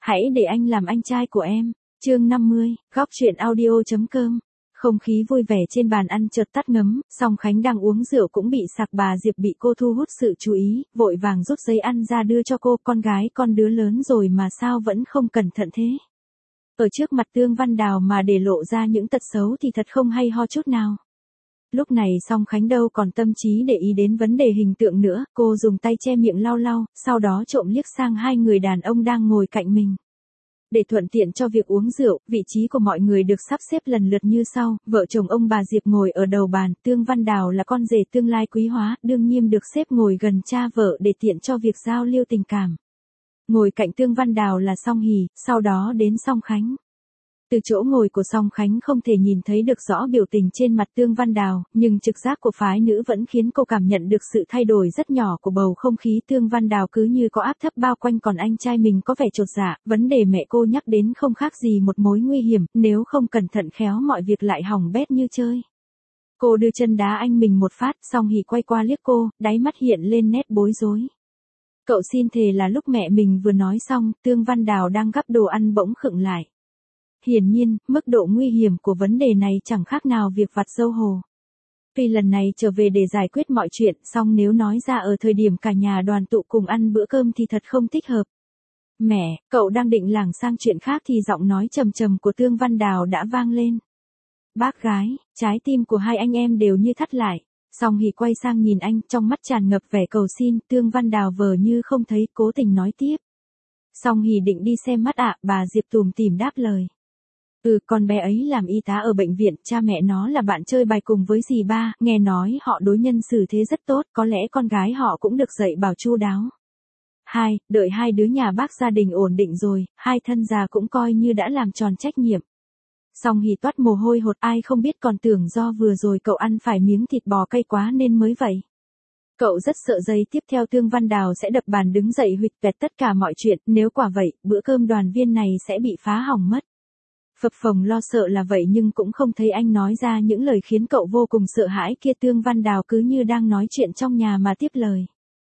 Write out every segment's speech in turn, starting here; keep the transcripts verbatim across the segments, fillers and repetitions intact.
Hãy để anh làm anh trai của em. Chương năm mươi, góc truyện audio.com. Không khí vui vẻ trên bàn ăn chợt tắt ngấm, Song Khánh đang uống rượu cũng bị sặc. Bà Diệp bị cô thu hút sự chú ý, vội vàng rút giấy ăn ra đưa cho cô. Con gái con đứa lớn rồi mà sao vẫn không cẩn thận thế? Ở trước mặt Tương Văn Đào mà để lộ ra những tật xấu thì thật không hay ho chút nào. Lúc này Song Khánh đâu còn tâm trí để ý đến vấn đề hình tượng nữa, cô dùng tay che miệng lau lau, sau đó trộm liếc sang hai người đàn ông đang ngồi cạnh mình. Để thuận tiện cho việc uống rượu, vị trí của mọi người được sắp xếp lần lượt như sau: vợ chồng ông bà Diệp ngồi ở đầu bàn, Tương Văn Đào là con rể tương lai quý hóa, đương nhiên được xếp ngồi gần cha vợ để tiện cho việc giao lưu tình cảm. Ngồi cạnh Tương Văn Đào là Song Hỷ, sau đó đến Song Khánh. Từ chỗ ngồi của Song Khánh không thể nhìn thấy được rõ biểu tình trên mặt Tương Văn Đào, nhưng trực giác của phái nữ vẫn khiến cô cảm nhận được sự thay đổi rất nhỏ của bầu không khí. Tương Văn Đào cứ như có áp thấp bao quanh, còn anh trai mình có vẻ chột dạ. Vấn đề mẹ cô nhắc đến không khác gì một mối nguy hiểm, nếu không cẩn thận khéo mọi việc lại hỏng bét như chơi. Cô đưa chân đá anh mình một phát, Song Hỷ quay qua liếc cô, đáy mắt hiện lên nét bối rối. Cậu xin thề là lúc mẹ mình vừa nói xong, Tương Văn Đào đang gắp đồ ăn bỗng khựng lại. Hiển nhiên, mức độ nguy hiểm của vấn đề này chẳng khác nào việc vặt dâu hồ. Tuy lần này trở về để giải quyết mọi chuyện, song nếu nói ra ở thời điểm cả nhà đoàn tụ cùng ăn bữa cơm thì thật không thích hợp. Mẹ, cậu đang định lảng sang chuyện khác thì giọng nói trầm trầm của Tương Văn Đào đã vang lên. Bác gái, trái tim của hai anh em đều như thắt lại. Song Hỷ quay sang nhìn anh, trong mắt tràn ngập vẻ cầu xin. Tương Văn Đào vờ như không thấy, cố tình nói tiếp. Song Hỷ định đi xem mắt ạ, bà Diệp tủm tỉm đáp lời. Ừ, con bé ấy làm y tá ở bệnh viện, cha mẹ nó là bạn chơi bài cùng với dì ba, nghe nói họ đối nhân xử thế rất tốt, có lẽ con gái họ cũng được dạy bảo chu đáo. Hai, đợi hai đứa nhà bác gia đình ổn định rồi, hai thân già cũng coi như đã làm tròn trách nhiệm. Song Hỷ toát mồ hôi hột, ai không biết còn tưởng do vừa rồi cậu ăn phải miếng thịt bò cay quá nên mới vậy. Cậu rất sợ giây tiếp theo Tương Văn Đào sẽ đập bàn đứng dậy huỵch toẹt tất cả mọi chuyện, nếu quả vậy, bữa cơm đoàn viên này sẽ bị phá hỏng mất. Phập phồng lo sợ là vậy nhưng cũng không thấy anh nói ra những lời khiến cậu vô cùng sợ hãi kia. Tương Văn Đào cứ như đang nói chuyện trong nhà mà tiếp lời.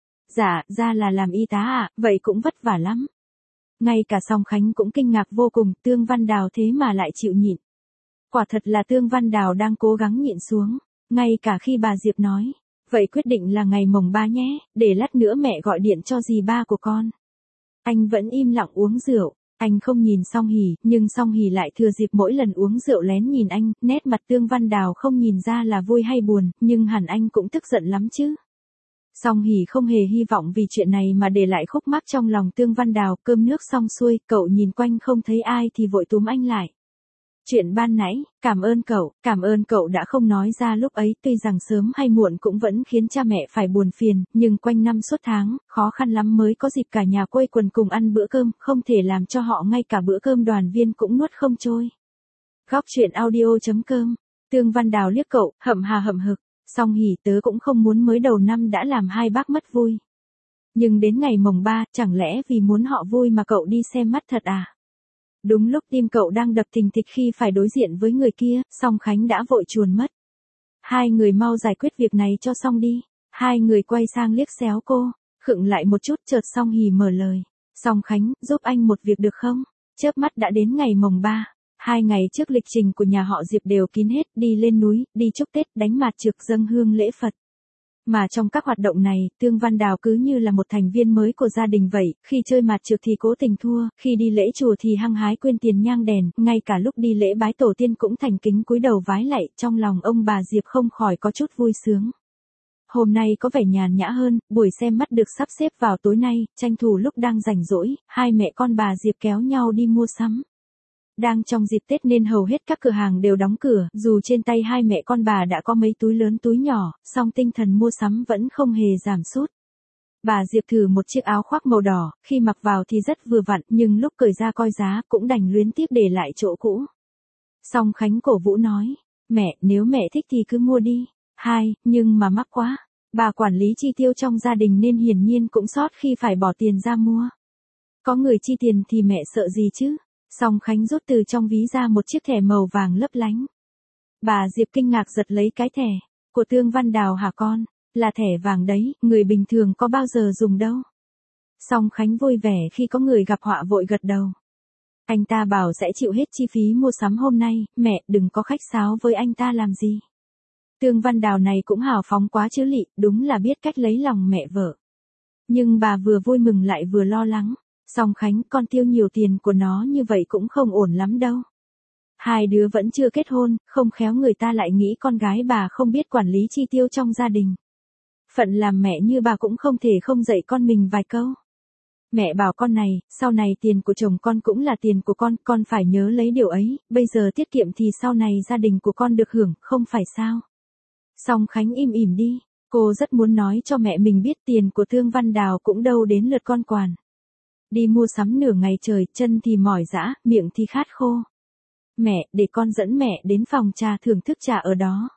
Dạ, ra là làm y tá à, vậy cũng vất vả lắm. Ngay cả Song Khánh cũng kinh ngạc vô cùng, Tương Văn Đào thế mà lại chịu nhịn. Quả thật là Tương Văn Đào đang cố gắng nhịn xuống, ngay cả khi bà Diệp nói. Vậy quyết định là ngày mồng ba nhé, để lát nữa mẹ gọi điện cho dì ba của con. Anh vẫn im lặng uống rượu. Anh không nhìn Song Hỷ, nhưng Song Hỷ lại thừa dịp mỗi lần uống rượu lén nhìn anh. Nét mặt Tương Văn Đào không nhìn ra là vui hay buồn, nhưng hẳn anh cũng tức giận lắm chứ. Song Hỷ không hề hy vọng vì chuyện này mà để lại khúc mắc trong lòng Tương Văn Đào. Cơm nước xong xuôi, cậu nhìn quanh không thấy ai thì vội túm anh lại. Chuyện ban nãy, cảm ơn cậu, cảm ơn cậu đã không nói ra lúc ấy. Tuy rằng sớm hay muộn cũng vẫn khiến cha mẹ phải buồn phiền, nhưng quanh năm suốt tháng, khó khăn lắm mới có dịp cả nhà quây quần cùng ăn bữa cơm, không thể làm cho họ ngay cả bữa cơm đoàn viên cũng nuốt không trôi. Góc truyện audio.com. Tương Văn Đào liếc cậu, hậm hà hậm hực. Song Hỷ, tớ cũng không muốn mới đầu năm đã làm hai bác mất vui. Nhưng đến ngày mồng ba, chẳng lẽ vì muốn họ vui mà cậu đi xem mắt thật à? Đúng lúc tim cậu đang đập thình thịch khi phải đối diện với người kia, Song Khánh đã vội chuồn mất. Hai người mau giải quyết việc này cho xong đi. Hai người quay sang liếc xéo cô, khựng lại một chút chợt Song Hỷ mở lời. Song Khánh, giúp anh một việc được không? Chớp mắt đã đến ngày mồng ba. Hai ngày trước lịch trình của nhà họ Diệp đều kín hết, đi lên núi, đi chúc Tết, đánh mạt trược, dâng hương lễ Phật. Mà trong các hoạt động này, Tương Văn Đào cứ như là một thành viên mới của gia đình vậy, khi chơi mạt trược thì cố tình thua, khi đi lễ chùa thì hăng hái quên tiền nhang đèn, ngay cả lúc đi lễ bái tổ tiên cũng thành kính cúi đầu vái lạy. Trong lòng ông bà Diệp không khỏi có chút vui sướng. Hôm nay có vẻ nhàn nhã hơn, buổi xem mắt được sắp xếp vào tối nay, tranh thủ lúc đang rảnh rỗi, hai mẹ con bà Diệp kéo nhau đi mua sắm. Đang trong dịp Tết nên hầu hết các cửa hàng đều đóng cửa, dù trên tay hai mẹ con bà đã có mấy túi lớn túi nhỏ, song tinh thần mua sắm vẫn không hề giảm sút. Bà Diệp thử một chiếc áo khoác màu đỏ, khi mặc vào thì rất vừa vặn, nhưng lúc cởi ra coi giá cũng đành luyến tiếc để lại chỗ cũ. Song Khánh cổ vũ nói, mẹ, nếu mẹ thích thì cứ mua đi. Hai, nhưng mà mắc quá. Bà quản lý chi tiêu trong gia đình nên hiển nhiên cũng sót khi phải bỏ tiền ra mua. Có người chi tiền thì mẹ sợ gì chứ? Song Khánh rút từ trong ví ra một chiếc thẻ màu vàng lấp lánh. Bà Diệp kinh ngạc giật lấy cái thẻ. Của Tương Văn Đào hả con? Là thẻ vàng đấy, người bình thường có bao giờ dùng đâu. Song Khánh vui vẻ khi có người gặp họa vội gật đầu. Anh ta bảo sẽ chịu hết chi phí mua sắm hôm nay, mẹ đừng có khách sáo với anh ta làm gì. Tương Văn Đào này cũng hào phóng quá chứ lị, đúng là biết cách lấy lòng mẹ vợ. Nhưng bà vừa vui mừng lại vừa lo lắng. Song Khánh, con tiêu nhiều tiền của nó như vậy cũng không ổn lắm đâu. Hai đứa vẫn chưa kết hôn, không khéo người ta lại nghĩ con gái bà không biết quản lý chi tiêu trong gia đình. Phận làm mẹ như bà cũng không thể không dạy con mình vài câu. Mẹ bảo con này, sau này tiền của chồng con cũng là tiền của con, con phải nhớ lấy điều ấy, bây giờ tiết kiệm thì sau này gia đình của con được hưởng, không phải sao. Song Khánh im ỉm đi, cô rất muốn nói cho mẹ mình biết tiền của Tương Văn Đào cũng đâu đến lượt con quản. Đi mua sắm nửa ngày trời, chân thì mỏi dã, miệng thì khát khô. Mẹ, để con dẫn mẹ đến phòng trà thưởng thức trà ở đó.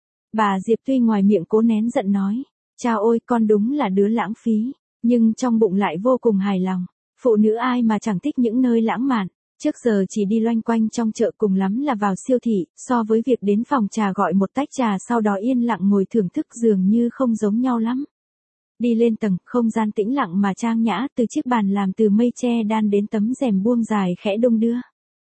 Bà Diệp tuy ngoài miệng cố nén giận nói, cha ôi con đúng là đứa lãng phí, nhưng trong bụng lại vô cùng hài lòng. Phụ nữ ai mà chẳng thích những nơi lãng mạn, trước giờ chỉ đi loanh quanh trong chợ cùng lắm là vào siêu thị, so với việc đến phòng trà gọi một tách trà sau đó yên lặng ngồi thưởng thức dường như không giống nhau lắm. Đi lên tầng, không gian tĩnh lặng mà trang nhã, từ chiếc bàn làm từ mây tre đan đến tấm rèm buông dài khẽ đung đưa.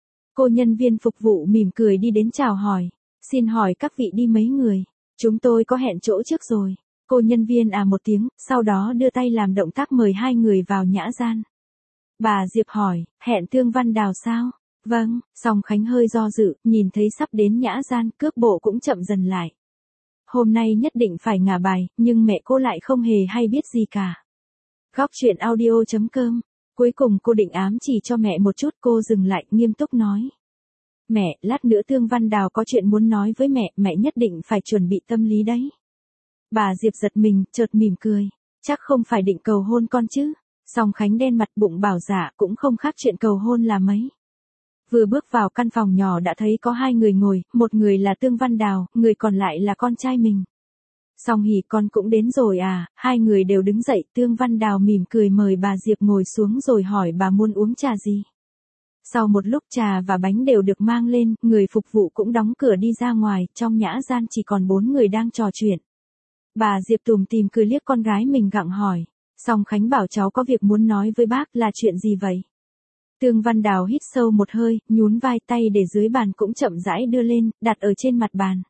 Cô nhân viên phục vụ mỉm cười đi đến chào hỏi, xin hỏi các vị đi mấy người, chúng tôi có hẹn chỗ trước rồi. Cô nhân viên à một tiếng, sau đó đưa tay làm động tác mời hai người vào nhã gian. Bà Diệp hỏi, hẹn Tương Văn Đào sao? Vâng, Song Khánh hơi do dự, nhìn thấy sắp đến nhã gian, cước bộ cũng chậm dần lại. Hôm nay nhất định phải ngả bài, nhưng mẹ cô lại không hề hay biết gì cả. Góc truyện audio chấm com. Cuối cùng cô định ám chỉ cho mẹ một chút, cô dừng lại, nghiêm túc nói. Mẹ, lát nữa Tương Văn Đào có chuyện muốn nói với mẹ, mẹ nhất định phải chuẩn bị tâm lý đấy. Bà Diệp giật mình, chợt mỉm cười. Chắc không phải định cầu hôn con chứ? Song Khánh đen mặt bụng bảo dạ cũng không khác chuyện cầu hôn là mấy. Vừa bước vào căn phòng nhỏ đã thấy có hai người ngồi, một người là Tương Văn Đào, người còn lại là con trai mình. Song Hỉ con cũng đến rồi à, hai người đều đứng dậy, Tương Văn Đào mỉm cười mời bà Diệp ngồi xuống rồi hỏi bà muốn uống trà gì. Sau một lúc trà và bánh đều được mang lên, người phục vụ cũng đóng cửa đi ra ngoài, trong nhã gian chỉ còn bốn người đang trò chuyện. Bà Diệp tủm tỉm cười liếc con gái mình gặng hỏi, Song Khánh bảo cháu có việc muốn nói với bác, là chuyện gì vậy? Tương Văn Đào hít sâu một hơi, nhún vai, tay để dưới bàn cũng chậm rãi đưa lên, đặt ở trên mặt bàn.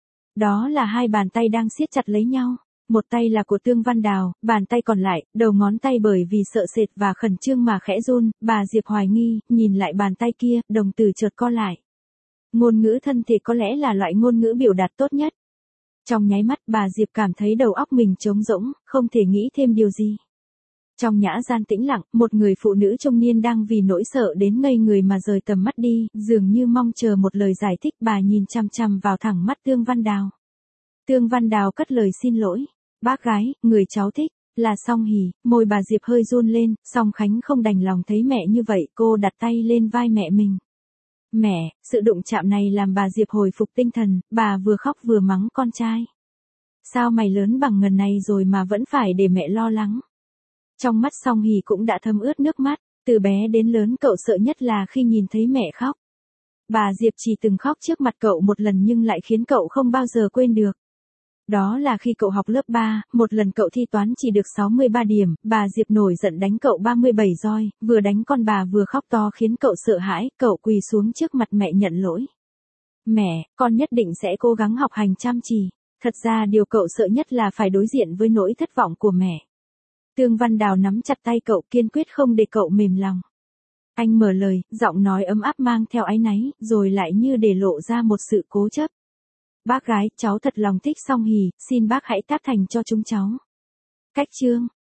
Đó là hai bàn tay đang siết chặt lấy nhau. Một tay là của Tương Văn Đào, bàn tay còn lại, đầu ngón tay bởi vì sợ sệt và khẩn trương mà khẽ run, bà Diệp hoài nghi, nhìn lại bàn tay kia, đồng tử chợt co lại. Ngôn ngữ thân thể có lẽ là loại ngôn ngữ biểu đạt tốt nhất. Trong nháy mắt bà Diệp cảm thấy đầu óc mình trống rỗng, không thể nghĩ thêm điều gì. Trong nhã gian tĩnh lặng, một người phụ nữ trung niên đang vì nỗi sợ đến ngây người mà rời tầm mắt đi, dường như mong chờ một lời giải thích. Bà nhìn chằm chằm vào thẳng mắt Tương Văn Đào. Tương Văn Đào cất lời xin lỗi. Bác gái, người cháu thích, là Song Hỉ. Môi bà Diệp hơi run lên, Song Khánh không đành lòng thấy mẹ như vậy, cô đặt tay lên vai mẹ mình. Mẹ, sự đụng chạm này làm bà Diệp hồi phục tinh thần, bà vừa khóc vừa mắng con trai. Sao mày lớn bằng ngần này rồi mà vẫn phải để mẹ lo lắng? Trong mắt Song Hỉ cũng đã thấm ướt nước mắt, từ bé đến lớn cậu sợ nhất là khi nhìn thấy mẹ khóc. Bà Diệp chỉ từng khóc trước mặt cậu một lần nhưng lại khiến cậu không bao giờ quên được. Đó là khi cậu học lớp ba, một lần cậu thi toán chỉ được sáu mươi ba điểm, bà Diệp nổi giận đánh cậu ba mươi bảy roi, vừa đánh con bà vừa khóc to khiến cậu sợ hãi, cậu quỳ xuống trước mặt mẹ nhận lỗi. Mẹ, con nhất định sẽ cố gắng học hành chăm chỉ. Thật ra điều cậu sợ nhất là phải đối diện với nỗi thất vọng của mẹ. Tương Văn Đào nắm chặt tay cậu, kiên quyết không để cậu mềm lòng. Anh mở lời, giọng nói ấm áp mang theo áy náy, rồi lại như để lộ ra một sự cố chấp. Bác gái, cháu thật lòng thích Song Hỉ, xin bác hãy tác thành cho chúng cháu. Cách chương